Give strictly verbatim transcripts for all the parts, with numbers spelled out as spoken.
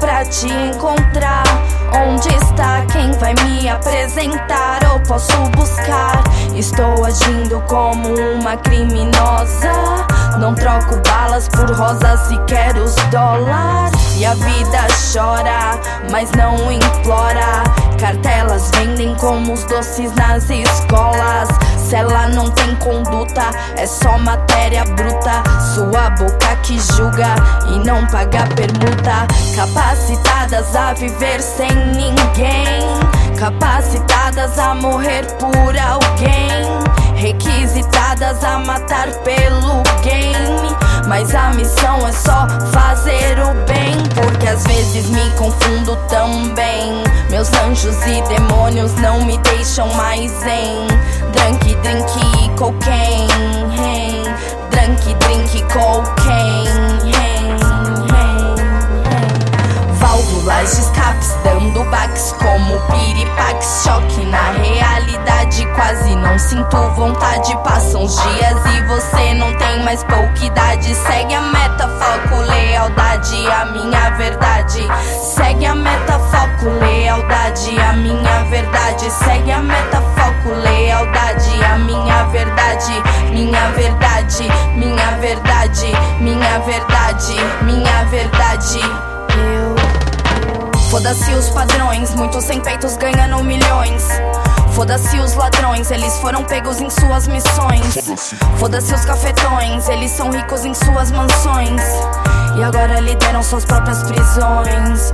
pra te encontrar. Onde está quem vai me apresentar? Ou posso buscar? Estou agindo como uma criminosa. Não troco balas por rosas e quero os dólares. E a vida chora, mas não implora. Cartelas vendem como os doces nas escolas. Se ela não tem conduta, é só matéria bruta. Sua boca que julga e não paga permuta. Capacitadas a viver sem ninguém, capacitadas a morrer por alguém, requisitadas a matar pelo game. Mas a missão é só fazer o bem, porque às vezes me confundo também. Meus anjos e demônios não me deixam mais em drunk, drink e cocaine, hey. Drunk, drink, cocaine, hey, hey, hey. Válvulas de escapes dando baques como piripaques. Choque na realidade, quase não sinto vontade. Passam os dias e você não tem mais pouca idade. Segue a meta, foco, lealdade, a minha verdade. Segue a meta, foco, lealdade, a minha verdade. Segue a meta, foco, lealdade, a minha verdade. Minha verdade, minha verdade, minha verdade, minha verdade. Eu Foda-se os padrões, muitos sem peitos ganhando milhões. Foda-se os ladrões, eles foram pegos em suas missões. Foda-se os cafetões, eles são ricos em suas mansões. E agora lideram suas próprias prisões.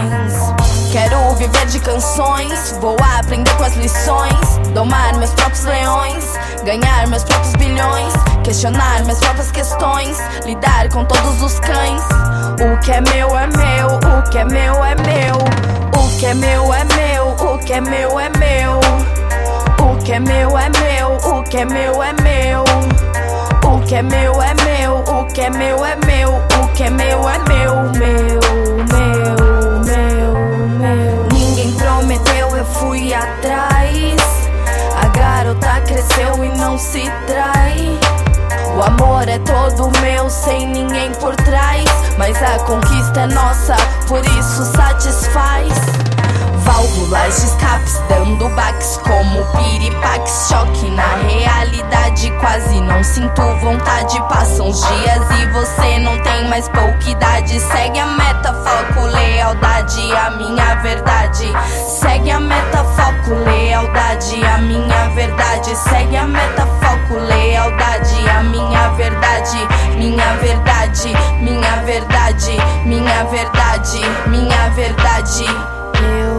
Quero viver de canções, vou aprender com as lições. Domar meus próprios leões, ganhar meus próprios bilhões. Questionar minhas próprias questões, lidar com todos os cães. O que é meu é meu, o que é meu é meu. O que é meu é meu, o que é meu é meu. O que é meu é meu, o que é meu é meu. O que é meu é meu, o que é meu é meu. O que é meu é meu, meu, meu, meu, meu. Ninguém prometeu, eu fui atrás. A garota cresceu e não se trai. O amor é todo meu, sem ninguém por trás. Mas a conquista é nossa, por isso satisfaz. Válvulas de escapes dando baques como piripaques. Choque na realidade, quase não sinto vontade. Passam os dias e você não tem mais pouca idade. Segue a meta, foco, lealdade, a minha verdade. Segue a meta, foco, lealdade, a minha verdade. Segue a meta, foco, lealdade, a minha verdade. Minha verdade, minha verdade, minha verdade, minha verdade. Eu